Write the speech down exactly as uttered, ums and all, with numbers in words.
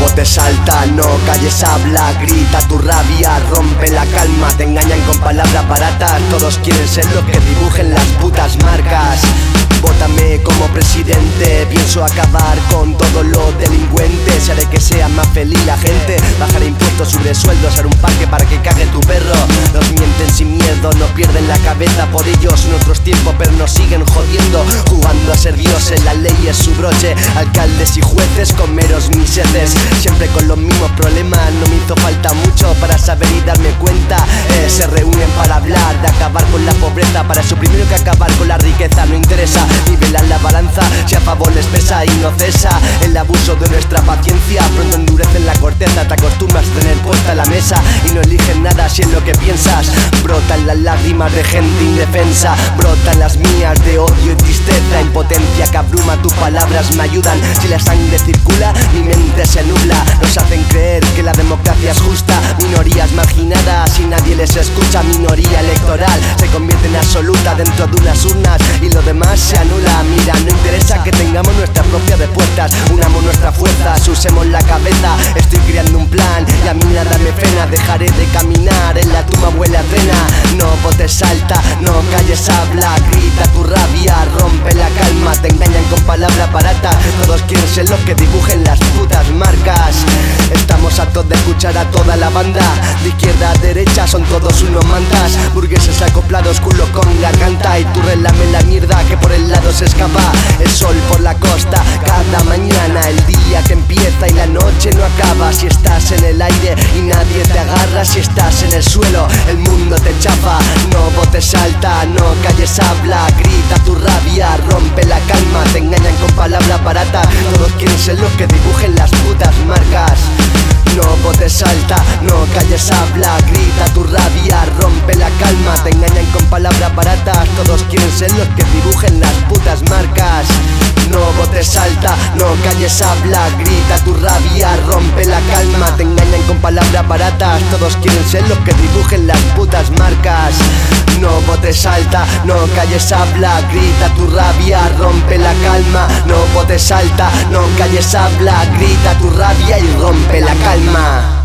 votes alta, no calles, habla, grita tu rabia, rompe la calma. Te engañan con palabras baratas, todos quieren ser los que dibujen las putas marcas. Vótame como presidente, pienso acabar con todos los delincuentes. Haré que sea más feliz la gente, bajaré impuestos sobre sueldos, haré un parque para que cague tu perro. Nos mienten sin miedo, no pierden la cabeza por ellos en otros tiempos, pero nos siguen jodiendo, jugando a ser dioses. La ley es su broche, alcaldes y jueces con meros miseres, siempre con los mismos problemas. No me hizo falta mucho para saber y darme cuenta. eh, Se reúnen para hablar de acabar con la pobreza, para eso primero que acabar con la riqueza. No interesa nivelar la balanza, si a favor les pesa y no cesa el abuso de nuestra paciencia. Pronto endurecen la corteza, te acostumbras a tener puesta la mesa y no eligen nada si es lo que piensas. Brotan las lágrimas de gente indefensa, brotan las mías de odio y tristeza. Impotencia que abruma, tus palabras me ayudan. Si la sangre circula, mi mente se nubla. Nos hacen creer que la democracia es justa, minorías marginadas y nadie les escucha. Minoría electoral se convierte en absoluta dentro de unas urnas y lo demás se anula. Mira, no interesa que tengamos nuestras propias respuestas, unamos nuestras fuerzas, usemos la cabeza. Estoy creando un plan y a mí nada me frena. Dejaré de caminar, en la tumba huele a trena. No votes alta, no calles, habla, grita tu rabia, rompe la calma. Te engañan con palabras baratas, todos quieren ser los que dibujen las putas marcas. Estamos hartos de escuchar a toda la banda, de izquierda a derecha son todos unos mantas. Burgueses acoplados, culo con garganta, y tú relame la mierda que por el lado se escapa. El sol por la costa cada mañana, el día que empieza y la noche no acaba. Si estás en el aire y nadie te agarra, si estás en el suelo el mundo te chapa. No votes alta, no calles, habla, grita tu rabia, rompe la calma. Te engañan con palabras baratas, todos quieren ser los que dibujen las putas marcas. No votes alta, no calles, habla, grita tu rabia, rompe la calma. Te engañan con palabras baratas, todos quieren ser los que dibujen las putas marcas. No votes alta, no calles, habla, grita tu rabia, rompe la calma. Te engañan con palabras baratas, todos quieren ser los que dibujen las putas marcas. No votes alta, no calles, habla, grita tu rabia, rompe la calma. No votes alta, no calles, habla, grita tu rabia y rompe la calma.